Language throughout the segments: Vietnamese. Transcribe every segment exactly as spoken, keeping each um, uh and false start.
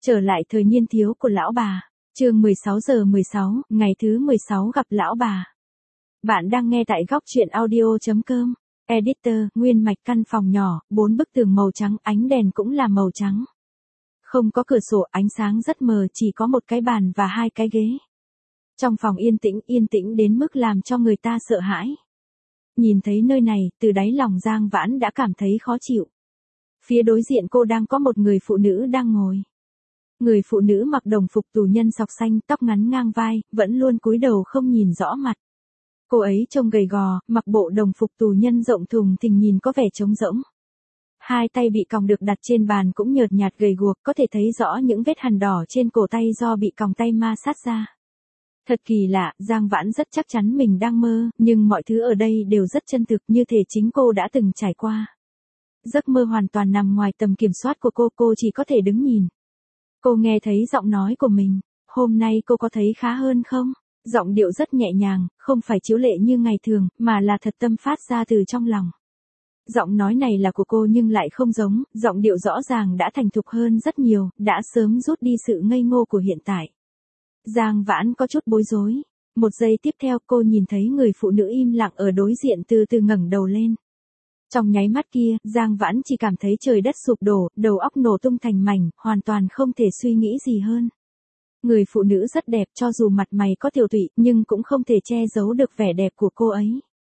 Trở lại thời niên thiếu của lão bà. Chương mười sáu giờ mười sáu, ngày thứ mười sáu gặp lão bà. Bạn đang nghe tại góc truyện audio chấm com. Editor, nguyên mạch căn phòng nhỏ, bốn bức tường màu trắng, ánh đèn cũng là màu trắng. Không có cửa sổ, ánh sáng rất mờ, chỉ có một cái bàn và hai cái ghế. Trong phòng yên tĩnh, yên tĩnh đến mức làm cho người ta sợ hãi. Nhìn thấy nơi này, từ đáy lòng Giang Vãn đã cảm thấy khó chịu. Phía đối diện cô đang có một người phụ nữ đang ngồi. Người phụ nữ mặc đồng phục tù nhân sọc xanh, tóc ngắn ngang vai, vẫn luôn cúi đầu không nhìn rõ mặt. Cô ấy trông gầy gò, mặc bộ đồng phục tù nhân rộng thùng thình nhìn có vẻ trống rỗng. Hai tay bị còng được đặt trên bàn cũng nhợt nhạt gầy guộc, có thể thấy rõ những vết hằn đỏ trên cổ tay do bị còng tay ma sát ra. Thật kỳ lạ, Giang Vãn rất chắc chắn mình đang mơ, nhưng mọi thứ ở đây đều rất chân thực, như thể chính cô đã từng trải qua. Giấc mơ hoàn toàn nằm ngoài tầm kiểm soát của cô, cô chỉ có thể đứng nhìn. Cô nghe thấy giọng nói của mình, hôm nay cô có thấy khá hơn không? Giọng điệu rất nhẹ nhàng, không phải chiếu lệ như ngày thường, mà là thật tâm phát ra từ trong lòng. Giọng nói này là của cô nhưng lại không giống, giọng điệu rõ ràng đã thành thục hơn rất nhiều, đã sớm rút đi sự ngây ngô của hiện tại. Giang Vãn có chút bối rối. Một giây tiếp theo cô nhìn thấy người phụ nữ im lặng ở đối diện từ từ ngẩng đầu lên. Trong nháy mắt kia, Giang Vãn chỉ cảm thấy trời đất sụp đổ, đầu óc nổ tung thành mảnh, hoàn toàn không thể suy nghĩ gì hơn. Người phụ nữ rất đẹp, cho dù mặt mày có tiểu tụy, nhưng cũng không thể che giấu được vẻ đẹp của cô ấy.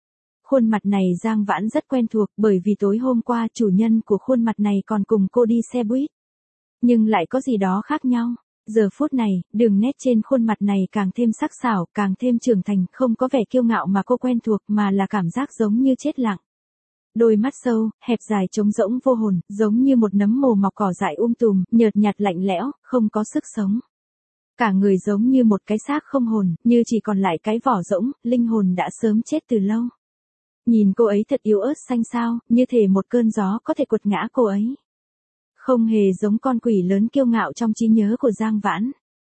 Khuôn mặt này Giang Vãn rất quen thuộc, bởi vì tối hôm qua chủ nhân của khuôn mặt này còn cùng cô đi xe buýt. Nhưng lại có gì đó khác nhau. Giờ phút này, đường nét trên khuôn mặt này càng thêm sắc sảo, càng thêm trưởng thành, không có vẻ kiêu ngạo mà cô quen thuộc, mà là cảm giác giống như chết lặng. Đôi mắt sâu, hẹp dài trống rỗng vô hồn, giống như một nấm mồ mọc cỏ dại um tùm, nhợt nhạt lạnh lẽo, không có sức sống. Cả người giống như một cái xác không hồn, như chỉ còn lại cái vỏ rỗng, linh hồn đã sớm chết từ lâu. Nhìn cô ấy thật yếu ớt xanh xao, như thể một cơn gió có thể quật ngã cô ấy. Không hề giống con quỷ lớn kiêu ngạo trong trí nhớ của Giang Vãn.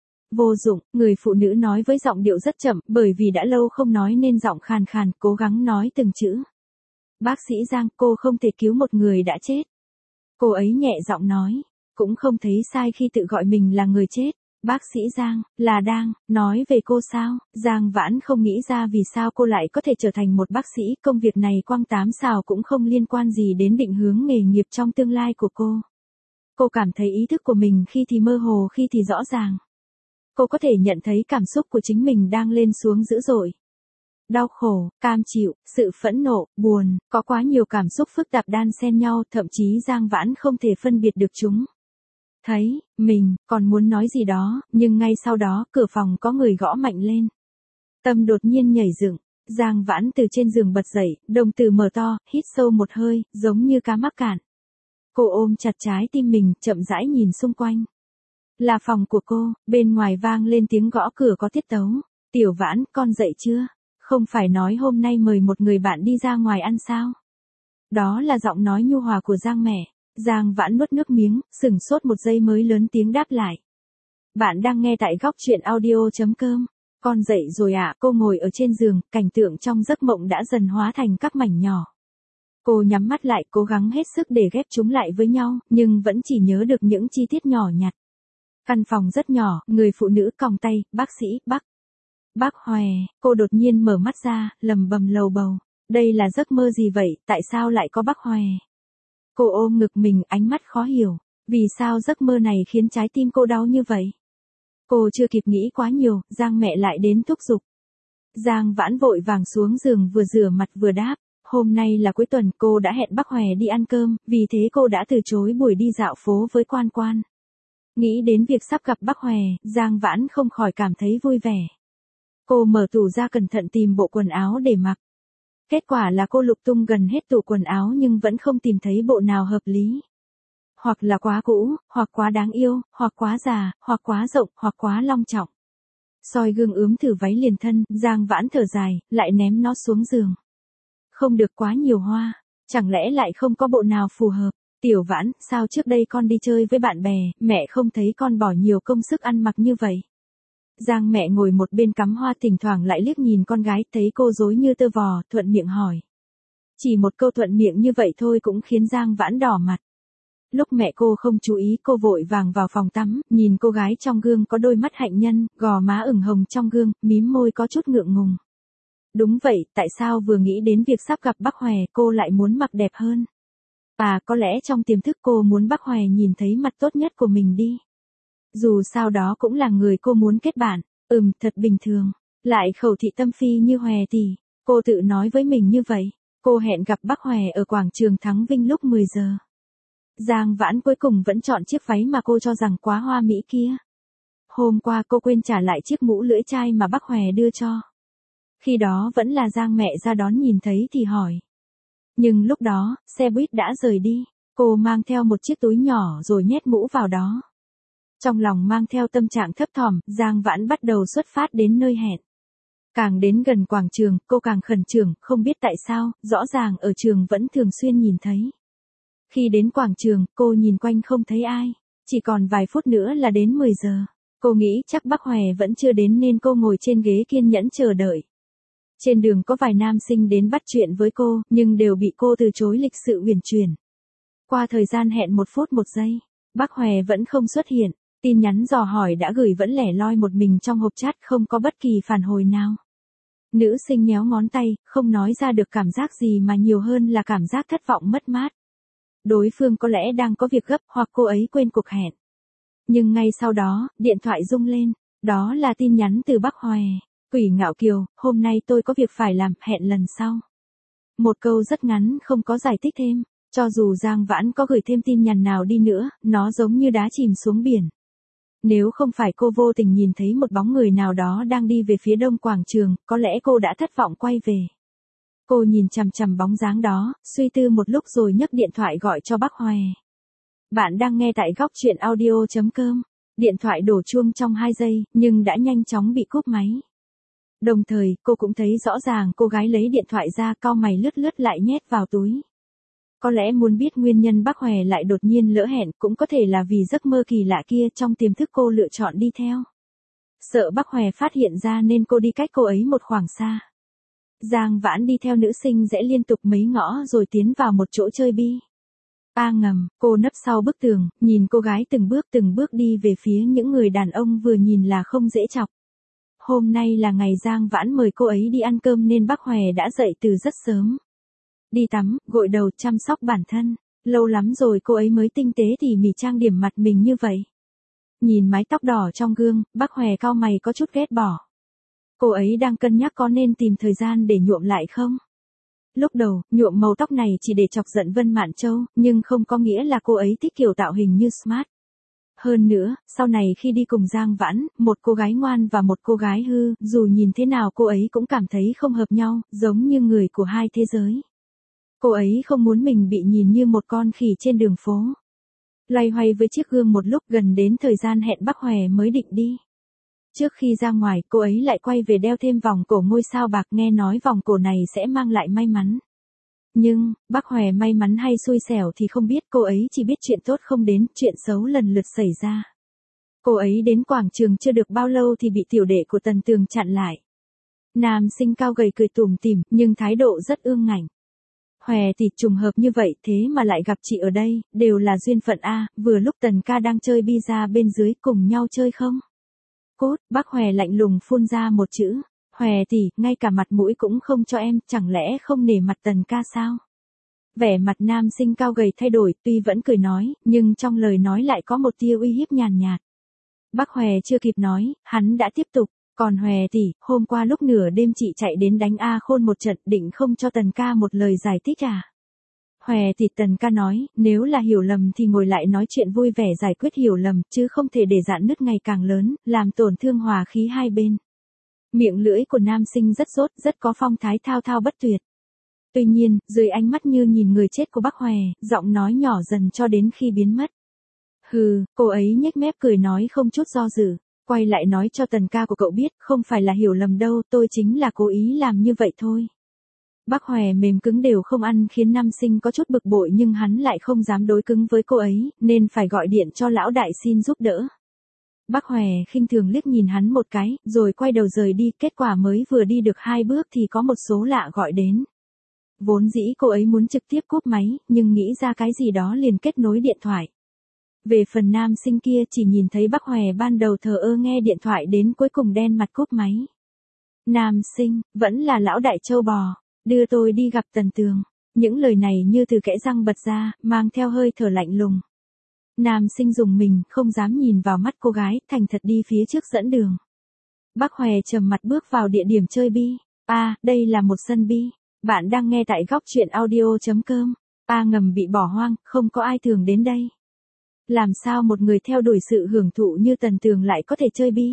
Vô dụng, người phụ nữ nói với giọng điệu rất chậm, bởi vì đã lâu không nói nên giọng khàn khàn, cố gắng nói từng chữ. Bác sĩ Giang, cô không thể cứu một người đã chết. Cô ấy nhẹ giọng nói, cũng không thấy sai khi tự gọi mình là người chết. Bác sĩ Giang, là đang nói về cô sao? Giang Vãn không nghĩ ra vì sao cô lại có thể trở thành một bác sĩ, công việc này quăng tám xào cũng không liên quan gì đến định hướng nghề nghiệp trong tương lai của cô. Cô cảm thấy ý thức của mình khi thì mơ hồ khi thì rõ ràng. Cô có thể nhận thấy cảm xúc của chính mình đang lên xuống dữ dội. Đau khổ, cam chịu, sự phẫn nộ, buồn, có quá nhiều cảm xúc phức tạp đan xen nhau, thậm chí Giang Vãn không thể phân biệt được chúng. Thấy, mình, còn muốn nói gì đó, nhưng ngay sau đó, cửa phòng có người gõ mạnh lên. Tâm đột nhiên nhảy dựng, Giang Vãn từ trên giường bật dậy, đồng tử mở to, hít sâu một hơi, giống như cá mắc cạn. Cô ôm chặt trái tim mình, chậm rãi nhìn xung quanh. Là phòng của cô, bên ngoài vang lên tiếng gõ cửa có tiết tấu. Tiểu Vãn, con dậy chưa? Không phải nói hôm nay mời một người bạn đi ra ngoài ăn sao? Đó là giọng nói nhu hòa của Giang mẹ. Giang Vãn nuốt nước miếng, sửng sốt một giây mới lớn tiếng đáp lại. Bạn đang nghe tại góc truyện audio chấm com. Con dậy rồi ạ, à? Cô ngồi ở trên giường, cảnh tượng trong giấc mộng đã dần hóa thành các mảnh nhỏ. Cô nhắm mắt lại, cố gắng hết sức để ghép chúng lại với nhau, nhưng vẫn chỉ nhớ được những chi tiết nhỏ nhặt. Căn phòng rất nhỏ, người phụ nữ còng tay, bác sĩ, bác. Bác Hòe, cô đột nhiên mở mắt ra, lầm bầm lầu bầu. Đây là giấc mơ gì vậy, tại sao lại có bác Hòe? Cô ôm ngực mình, ánh mắt khó hiểu. Vì sao giấc mơ này khiến trái tim cô đau như vậy? Cô chưa kịp nghĩ quá nhiều, Giang mẹ lại đến thúc giục. Giang Vãn vội vàng xuống giường vừa rửa mặt vừa đáp. Hôm nay là cuối tuần, cô đã hẹn bác Hòe đi ăn cơm, vì thế cô đã từ chối buổi đi dạo phố với Quan Quan. Nghĩ đến việc sắp gặp bác Hòe, Giang Vãn không khỏi cảm thấy vui vẻ. Cô mở tủ ra cẩn thận tìm bộ quần áo để mặc. Kết quả là cô lục tung gần hết tủ quần áo nhưng vẫn không tìm thấy bộ nào hợp lý. Hoặc là quá cũ, hoặc quá đáng yêu, hoặc quá già, hoặc quá rộng, hoặc quá long trọng. Soi gương ướm thử váy liền thân, Giang Vãn thở dài, lại ném nó xuống giường. Không được quá nhiều hoa, chẳng lẽ lại không có bộ nào phù hợp? Tiểu Vãn, sao trước đây con đi chơi với bạn bè, mẹ không thấy con bỏ nhiều công sức ăn mặc như vậy? Giang mẹ ngồi một bên cắm hoa thỉnh thoảng lại liếc nhìn con gái, thấy cô rối như tơ vò, thuận miệng hỏi. Chỉ một câu thuận miệng như vậy thôi cũng khiến Giang Vãn đỏ mặt. Lúc mẹ cô không chú ý cô vội vàng vào phòng tắm, nhìn cô gái trong gương có đôi mắt hạnh nhân, gò má ửng hồng trong gương, mím môi có chút ngượng ngùng. Đúng vậy, tại sao vừa nghĩ đến việc sắp gặp bác Hòe cô lại muốn mặc đẹp hơn? À có lẽ trong tiềm thức cô muốn bác Hòe nhìn thấy mặt tốt nhất của mình đi. Dù sao đó cũng là người cô muốn kết bạn, ừm thật bình thường, lại khẩu thị tâm phi như Hòe tỷ, cô tự nói với mình như vậy. Cô hẹn gặp bác Hòe ở quảng trường Thắng Vinh lúc mười giờ. Giang Vãn cuối cùng vẫn chọn chiếc váy mà cô cho rằng quá hoa mỹ kia. Hôm qua cô quên trả lại chiếc mũ lưỡi chai mà bác Hòe đưa cho. Khi đó vẫn là Giang mẹ ra đón nhìn thấy thì hỏi. Nhưng lúc đó, xe buýt đã rời đi, cô mang theo một chiếc túi nhỏ rồi nhét mũ vào đó. Trong lòng mang theo tâm trạng thấp thỏm, Giang Vãn bắt đầu xuất phát đến nơi hẹn. Càng đến gần quảng trường, cô càng khẩn trương, không biết tại sao, rõ ràng ở trường vẫn thường xuyên nhìn thấy. Khi đến quảng trường, cô nhìn quanh không thấy ai, chỉ còn vài phút nữa là đến mười giờ. Cô nghĩ chắc bác Hòe vẫn chưa đến nên cô ngồi trên ghế kiên nhẫn chờ đợi. Trên đường có vài nam sinh đến bắt chuyện với cô, nhưng đều bị cô từ chối lịch sự uyển chuyển. Qua thời gian hẹn một phút một giây, bác Hòe vẫn không xuất hiện, tin nhắn dò hỏi đã gửi vẫn lẻ loi một mình trong hộp chat không có bất kỳ phản hồi nào. Nữ sinh nhéo ngón tay, không nói ra được cảm giác gì mà nhiều hơn là cảm giác thất vọng mất mát. Đối phương có lẽ đang có việc gấp hoặc cô ấy quên cuộc hẹn. Nhưng ngay sau đó, điện thoại rung lên, đó là tin nhắn từ bác Hòe. Quỷ Ngạo Kiều, hôm nay tôi có việc phải làm, hẹn lần sau. Một câu rất ngắn không có giải thích thêm, cho dù Giang Vãn có gửi thêm tin nhắn nào đi nữa, nó giống như đá chìm xuống biển. Nếu không phải cô vô tình nhìn thấy một bóng người nào đó đang đi về phía đông quảng trường, có lẽ cô đã thất vọng quay về. Cô nhìn chằm chằm bóng dáng đó, suy tư một lúc rồi nhấc điện thoại gọi cho bác Hòe. Bạn đang nghe tại góc truyện audio chấm com. Điện thoại đổ chuông trong hai giây, nhưng đã nhanh chóng bị cúp máy. Đồng thời, cô cũng thấy rõ ràng cô gái lấy điện thoại ra cau mày lướt lướt lại nhét vào túi. Có lẽ muốn biết nguyên nhân bác Hòe lại đột nhiên lỡ hẹn cũng có thể là vì giấc mơ kỳ lạ kia trong tiềm thức cô lựa chọn đi theo. Sợ bác Hòe phát hiện ra nên cô đi cách cô ấy một khoảng xa. Giang Vãn đi theo nữ sinh rẽ liên tục mấy ngõ rồi tiến vào một chỗ chơi bi. A ngầm, cô nấp sau bức tường, nhìn cô gái từng bước từng bước đi về phía những người đàn ông vừa nhìn là không dễ chọc. Hôm nay là ngày Giang Vãn mời cô ấy đi ăn cơm nên bác Hòe đã dậy từ rất sớm. Đi tắm, gội đầu, chăm sóc bản thân. Lâu lắm rồi cô ấy mới tinh tế tỉ mỉ trang điểm mặt mình như vậy. Nhìn mái tóc đỏ trong gương, bác Hòe cau mày có chút ghét bỏ. Cô ấy đang cân nhắc có nên tìm thời gian để nhuộm lại không? Lúc đầu, nhuộm màu tóc này chỉ để chọc giận Vân Mạn Châu, nhưng không có nghĩa là cô ấy thích kiểu tạo hình như smart. Hơn nữa, sau này khi đi cùng Giang Vãn, một cô gái ngoan và một cô gái hư, dù nhìn thế nào cô ấy cũng cảm thấy không hợp nhau, giống như người của hai thế giới. Cô ấy không muốn mình bị nhìn như một con khỉ trên đường phố. Loay hoay với chiếc gương một lúc gần đến thời gian hẹn bác Hòe mới định đi. Trước khi ra ngoài, cô ấy lại quay về đeo thêm vòng cổ ngôi sao bạc, nghe nói vòng cổ này sẽ mang lại may mắn. Nhưng, bác Hòe may mắn hay xui xẻo thì không biết, cô ấy chỉ biết chuyện tốt không đến, chuyện xấu lần lượt xảy ra. Cô ấy đến quảng trường chưa được bao lâu thì bị tiểu đệ của Tần Tường chặn lại. Nam sinh cao gầy cười tủm tỉm, nhưng thái độ rất ương ngạnh. Hòe thì trùng hợp như vậy thế mà lại gặp chị ở đây, đều là duyên phận a, vừa lúc Tần ca đang chơi bi-ra bên dưới cùng nhau chơi không? Cốt, bác Hòe lạnh lùng phun ra một chữ. Hòe tỷ, ngay cả mặt mũi cũng không cho em, chẳng lẽ không nể mặt Tần ca sao? Vẻ mặt nam sinh cao gầy thay đổi, tuy vẫn cười nói, nhưng trong lời nói lại có một tia uy hiếp nhàn nhạt. Bác Hòe chưa kịp nói, hắn đã tiếp tục, còn Hòe tỷ, hôm qua lúc nửa đêm chị chạy đến đánh A Khôn một trận, định không cho Tần ca một lời giải thích à? Hòe tỷ, Tần ca nói, nếu là hiểu lầm thì ngồi lại nói chuyện vui vẻ giải quyết hiểu lầm, chứ không thể để rạn nứt ngày càng lớn, làm tổn thương hòa khí hai bên. Miệng lưỡi của nam sinh rất sốt, rất có phong thái thao thao bất tuyệt. Tuy nhiên, dưới ánh mắt như nhìn người chết của bác Hòe, giọng nói nhỏ dần cho đến khi biến mất. Hừ, cô ấy nhếch mép cười nói không chút do dự, quay lại nói cho Tần ca của cậu biết, không phải là hiểu lầm đâu, tôi chính là cố ý làm như vậy thôi. Bác Hòe mềm cứng đều không ăn khiến nam sinh có chút bực bội, nhưng hắn lại không dám đối cứng với cô ấy, nên phải gọi điện cho lão đại xin giúp đỡ. Bác Hòe khinh thường liếc nhìn hắn một cái, rồi quay đầu rời đi, kết quả mới vừa đi được hai bước thì có một số lạ gọi đến. Vốn dĩ cô ấy muốn trực tiếp cúp máy, nhưng nghĩ ra cái gì đó liền kết nối điện thoại. Về phần nam sinh kia chỉ nhìn thấy Bắc Hòe ban đầu thờ ơ nghe điện thoại đến cuối cùng đen mặt cúp máy. Nam sinh, vẫn là lão đại châu bò, đưa tôi đi gặp Tần Tường. Những lời này như từ kẽ răng bật ra, mang theo hơi thở lạnh lùng. Nam sinh dùng mình, không dám nhìn vào mắt cô gái, thành thật đi phía trước dẫn đường. Bắc Hòe trầm mặt bước vào địa điểm chơi bi. À, đây là một sân bi. Bạn đang nghe tại góc truyện audio chấm com. À, ngầm bị bỏ hoang, không có ai thường đến đây. Làm sao một người theo đuổi sự hưởng thụ như Tần Tường lại có thể chơi bi?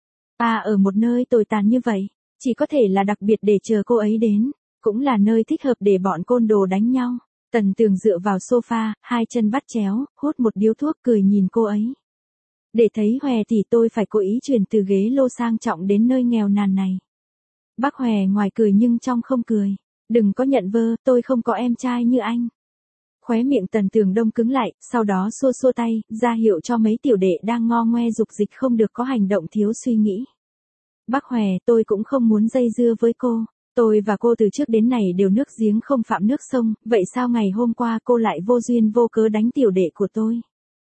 À, ở một nơi tồi tàn như vậy, chỉ có thể là đặc biệt để chờ cô ấy đến, cũng là nơi thích hợp để bọn côn đồ đánh nhau. Tần Tường dựa vào sofa, hai chân bắt chéo, hút một điếu thuốc cười nhìn cô ấy. Để thấy Hòe thì tôi phải cố ý chuyển từ ghế lô sang trọng đến nơi nghèo nàn này. Bác Hòe ngoài cười nhưng trong không cười. Đừng có nhận vơ, tôi không có em trai như anh. Khóe miệng Tần Tường đông cứng lại, sau đó xua xua tay, ra hiệu cho mấy tiểu đệ đang ngo ngoe dục dịch không được có hành động thiếu suy nghĩ. Bác Hòe, tôi cũng không muốn dây dưa với cô. Tôi và cô từ trước đến này đều nước giếng không phạm nước sông, vậy sao ngày hôm qua cô lại vô duyên vô cớ đánh tiểu đệ của tôi?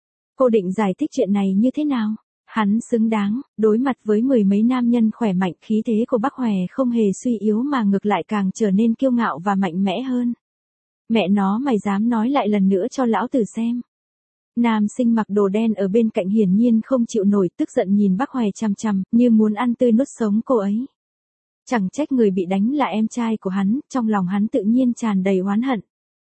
Cô định giải thích chuyện này như thế nào? Hắn xứng đáng, đối mặt với mười mấy nam nhân khỏe mạnh, khí thế của Bắc Hòe không hề suy yếu mà ngược lại càng trở nên kiêu ngạo và mạnh mẽ hơn. Mẹ nó mày dám nói lại lần nữa cho lão tử xem. Nam sinh mặc đồ đen ở bên cạnh hiển nhiên không chịu nổi, tức giận nhìn Bắc Hòe chằm chằm, như muốn ăn tươi nuốt sống cô ấy. Chẳng trách người bị đánh là em trai của hắn, trong lòng hắn tự nhiên tràn đầy oán hận.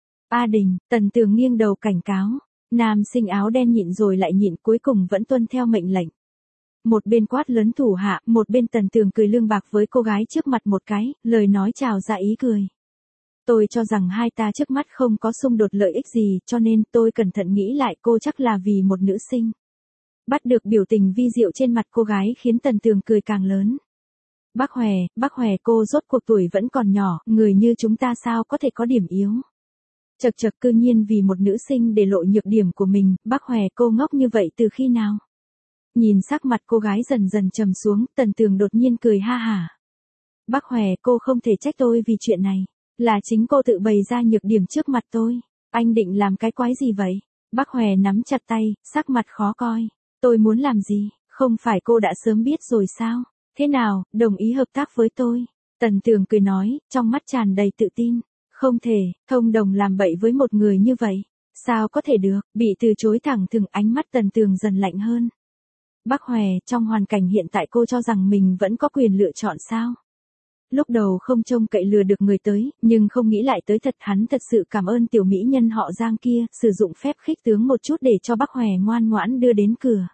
A Đình, Tần Tường nghiêng đầu cảnh cáo. Nam sinh áo đen nhịn rồi lại nhịn, cuối cùng vẫn tuân theo mệnh lệnh. Một bên quát lớn thủ hạ, một bên Tần Tường cười lương bạc với cô gái trước mặt một cái, lời nói chào ra ý cười. Tôi cho rằng hai ta trước mắt không có xung đột lợi ích gì, cho nên tôi cẩn thận nghĩ lại, cô chắc là vì một nữ sinh. Bắt được biểu tình vi diệu trên mặt cô gái khiến Tần Tường cười càng lớn. Bác Hòe, bác Hòe, cô rốt cuộc tuổi vẫn còn nhỏ, người như chúng ta sao có thể có điểm yếu. Chật chật, cư nhiên vì một nữ sinh để lộ nhược điểm của mình, bác Hòe, cô ngốc như vậy từ khi nào? Nhìn sắc mặt cô gái dần dần trầm xuống, Tần Tường đột nhiên cười ha hả. Bác Hòe, cô không thể trách tôi vì chuyện này. Là chính cô tự bày ra nhược điểm trước mặt tôi. Anh định làm cái quái gì vậy? Bác Hòe nắm chặt tay, sắc mặt khó coi. Tôi muốn làm gì? Không phải cô đã sớm biết rồi sao? Thế nào, đồng ý hợp tác với tôi? Tần Tường cười nói, trong mắt tràn đầy tự tin. Không thể, thông đồng làm bậy với một người như vậy. Sao có thể được? Bị từ chối thẳng thừng, ánh mắt Tần Tường dần lạnh hơn. Bác Hòe, trong hoàn cảnh hiện tại cô cho rằng mình vẫn có quyền lựa chọn sao? Lúc đầu không trông cậy lừa được người tới, nhưng không nghĩ lại tới thật, hắn thật sự cảm ơn tiểu mỹ nhân họ Giang kia, sử dụng phép khích tướng một chút để cho Bác Hòe ngoan ngoãn đưa đến cửa.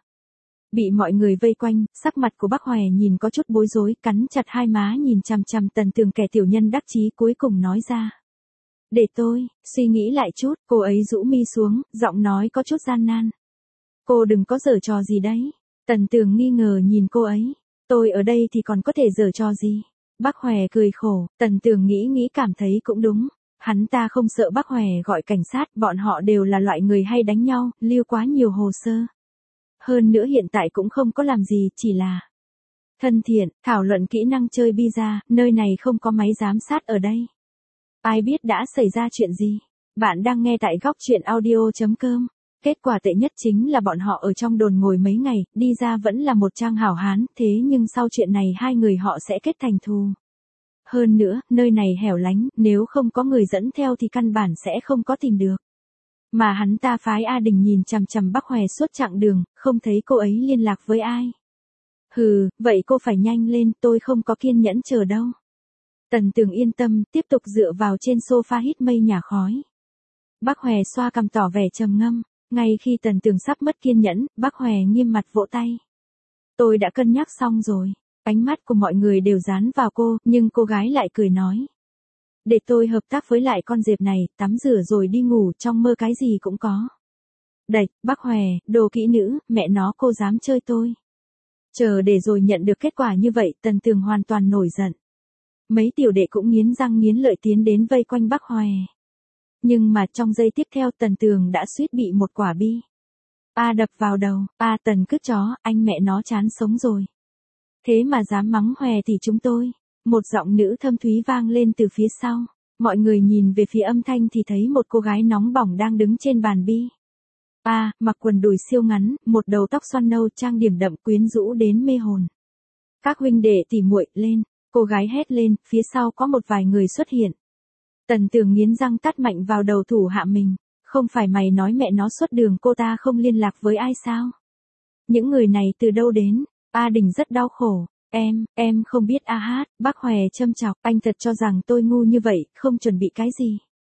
Bị mọi người vây quanh, sắc mặt của Bác Hòe nhìn có chút bối rối, cắn chặt hai má nhìn chằm chằm Tần Tường, kẻ tiểu nhân đắc chí cuối cùng nói ra. Để tôi, suy nghĩ lại chút, cô ấy rũ mi xuống, giọng nói có chút gian nan. Cô đừng có giở trò gì đấy. Tần Tường nghi ngờ nhìn cô ấy. Tôi ở đây thì còn có thể giở trò gì? Bác Hòe cười khổ, Tần Tường nghĩ nghĩ cảm thấy cũng đúng. Hắn ta không sợ Bác Hòe gọi cảnh sát, bọn họ đều là loại người hay đánh nhau, lưu quá nhiều hồ sơ. Hơn nữa hiện tại cũng không có làm gì, chỉ là thân thiện, thảo luận kỹ năng chơi pizza, nơi này không có máy giám sát ở đây. Ai biết đã xảy ra chuyện gì? Bạn đang nghe tại góc truyện audio chấm com. Kết quả tệ nhất chính là bọn họ ở trong đồn ngồi mấy ngày, đi ra vẫn là một trang hảo hán, thế nhưng sau chuyện này hai người họ sẽ kết thành thù. Hơn nữa, nơi này hẻo lánh, nếu không có người dẫn theo thì căn bản sẽ không có tìm được. Mà hắn ta phái A Đình nhìn chằm chằm Bác Hòe suốt chặng đường, không thấy cô ấy liên lạc với ai. Hừ, vậy cô phải nhanh lên, tôi không có kiên nhẫn chờ đâu. Tần Tường yên tâm, tiếp tục dựa vào trên sofa hít mây nhả khói. Bác Hòe xoa cằm tỏ vẻ trầm ngâm. Ngay khi Tần Tường sắp mất kiên nhẫn, Bác Hòe nghiêm mặt vỗ tay. Tôi đã cân nhắc xong rồi. Ánh mắt của mọi người đều dán vào cô, nhưng cô gái lại cười nói. Để tôi hợp tác với lại con dẹp này, tắm rửa rồi đi ngủ, trong mơ cái gì cũng có. Đạch, Bác Hòe, đồ kỹ nữ, mẹ nó cô dám chơi tôi. Chờ để rồi nhận được kết quả như vậy, Tần Tường hoàn toàn nổi giận. Mấy tiểu đệ cũng nghiến răng nghiến lợi tiến đến vây quanh Bác Hòe. Nhưng mà trong giây tiếp theo Tần Tường đã suýt bị một quả bi. A đập vào đầu, A Tần cứt chó, anh mẹ nó chán sống rồi. Thế mà dám mắng Hòe thì chúng tôi. Một giọng nữ thâm thúy vang lên từ phía sau. Mọi người nhìn về phía âm thanh thì thấy một cô gái nóng bỏng đang đứng trên bàn bi. À, mặc quần đùi siêu ngắn, một đầu tóc xoăn nâu trang điểm đậm quyến rũ đến mê hồn. Các huynh đệ tỉ muội lên, cô gái hét lên, phía sau có một vài người xuất hiện. Tần Tường nghiến răng tát mạnh vào đầu thủ hạ mình, không phải mày nói mẹ nó suốt đường cô ta không liên lạc với ai sao? Những người này từ đâu đến? A Đình rất đau khổ. Em, em không biết A Hát, bác Hòe châm chọc, anh thật cho rằng tôi ngu như vậy, không chuẩn bị cái gì.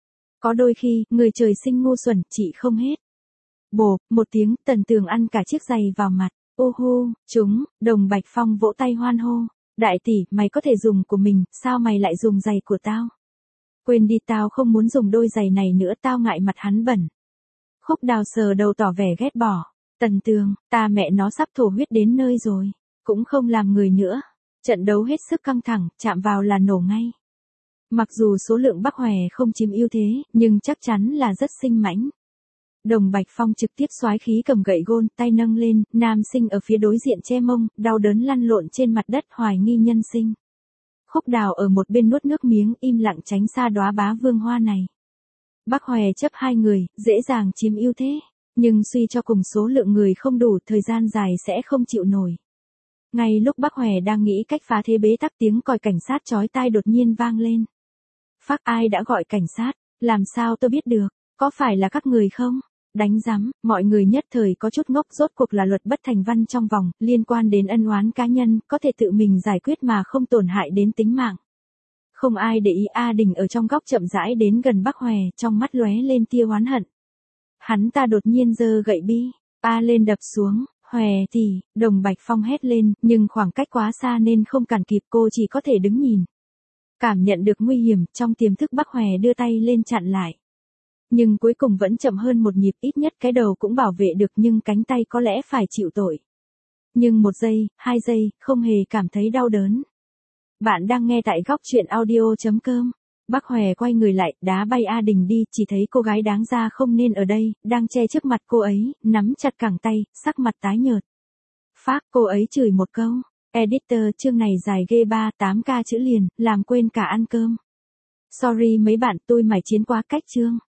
Có đôi khi, người trời sinh ngu xuẩn, chị không hết. Bộp, một tiếng, Tần Tường ăn cả chiếc giày vào mặt. Ô hô, chúng, Đồng Bạch Phong vỗ tay hoan hô. Đại tỷ, mày có thể dùng của mình, sao mày lại dùng giày của tao? Quên đi, tao không muốn dùng đôi giày này nữa, tao ngại mặt hắn bẩn. Khúc Đào sờ đầu tỏ vẻ ghét bỏ. Tần Tường, ta mẹ nó sắp thổ huyết đến nơi rồi. Cũng không làm người nữa. Trận đấu hết sức căng thẳng, chạm vào là nổ ngay. Mặc dù số lượng Bắc Hòe không chiếm ưu thế, nhưng chắc chắn là rất sinh mãnh. Đồng Bạch Phong trực tiếp xoái khí cầm gậy gôn, tay nâng lên, nam sinh ở phía đối diện che mông, đau đớn lăn lộn trên mặt đất hoài nghi nhân sinh. Khúc Đào ở một bên nuốt nước miếng, im lặng tránh xa đóa bá vương hoa này. Bắc Hòe chấp hai người, dễ dàng chiếm ưu thế, nhưng suy cho cùng số lượng người không đủ, thời gian dài sẽ không chịu nổi. Ngay lúc Bắc Hòe đang nghĩ cách phá thế bế tắc, tiếng còi cảnh sát chói tai đột nhiên vang lên. Phác, ai đã gọi cảnh sát? Làm sao tôi biết được? Có phải là các người không? Đánh rắm, mọi người nhất thời có chút ngốc, rốt cuộc là luật bất thành văn trong vòng, liên quan đến ân oán cá nhân, có thể tự mình giải quyết mà không tổn hại đến tính mạng. Không ai để ý. A Đình ở trong góc chậm rãi đến gần Bắc Hòe, trong mắt lóe lên tia oán hận. Hắn ta đột nhiên giơ gậy bi, A lên đập xuống. Hòe thì, Đồng Bạch Phong hét lên, nhưng khoảng cách quá xa nên không cản kịp, cô chỉ có thể đứng nhìn. Cảm nhận được nguy hiểm, trong tiềm thức Bắc Hòe đưa tay lên chặn lại. Nhưng cuối cùng vẫn chậm hơn một nhịp, ít nhất cái đầu cũng bảo vệ được, nhưng cánh tay có lẽ phải chịu tội. Nhưng một giây, hai giây, không hề cảm thấy đau đớn. Bạn đang nghe tại góc truyện audio chấm com. Bắc Hòe quay người lại, đá bay A Đình đi, chỉ thấy cô gái đáng ra không nên ở đây, đang che trước mặt cô ấy, nắm chặt cẳng tay, sắc mặt tái nhợt. Phác, cô ấy chửi một câu. Editor, chương này dài ghê ba, tám k chữ liền, làm quên cả ăn cơm. Sorry mấy bạn, tôi mải chiến quá cách chương.